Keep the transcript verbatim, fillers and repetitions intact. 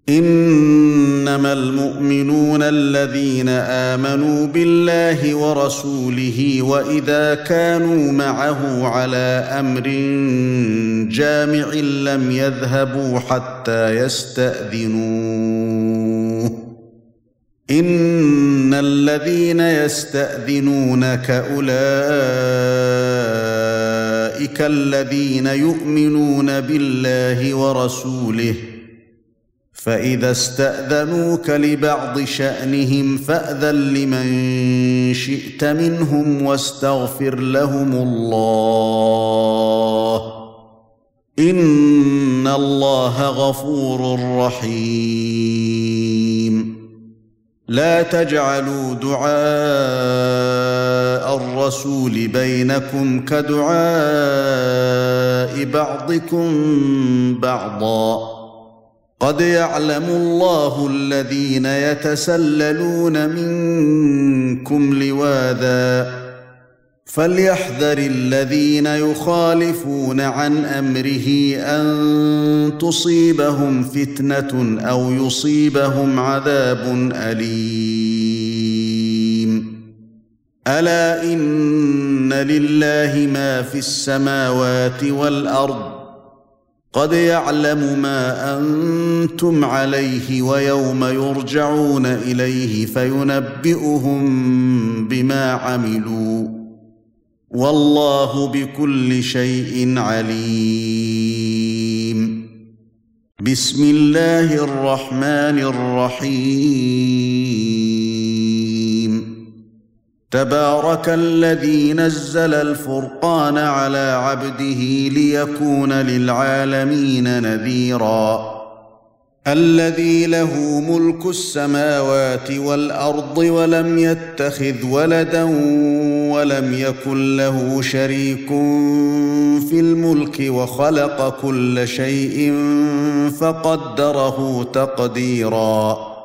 إنما المؤمنون الذين آمنوا بالله ورسوله وإذا كانوا معه على أمر جامع لم يذهبوا حتى يستأذنوه إن الذين يستأذنونك أولئك الذين يؤمنون بالله ورسوله فإذا استأذنوك لبعض شأنهم فأذن لمن شئت منهم واستغفر لهم الله إن الله غفور رحيم لا تجعلوا دعاء الرسول بينكم كدعاء بعضكم بعضا قد يعلم الله الذين يتسللون منكم لواذا فليحذر الذين يخالفون عن أمره أن تصيبهم فتنة أو يصيبهم عذاب أليم ألا إن لله ما في السماوات والأرض قد يعلم ما أنتم عليه ويوم يرجعون إليه فينبئهم بما عملوا والله بكل شيء عليم بسم الله الرحمن الرحيم تبارك الذي نزل الفرقان على عبده ليكون للعالمين نذيرا الذي له ملك السماوات والأرض ولم يتخذ ولدا ولم يكن له شريك في الملك وخلق كل شيء فقدره تقديرا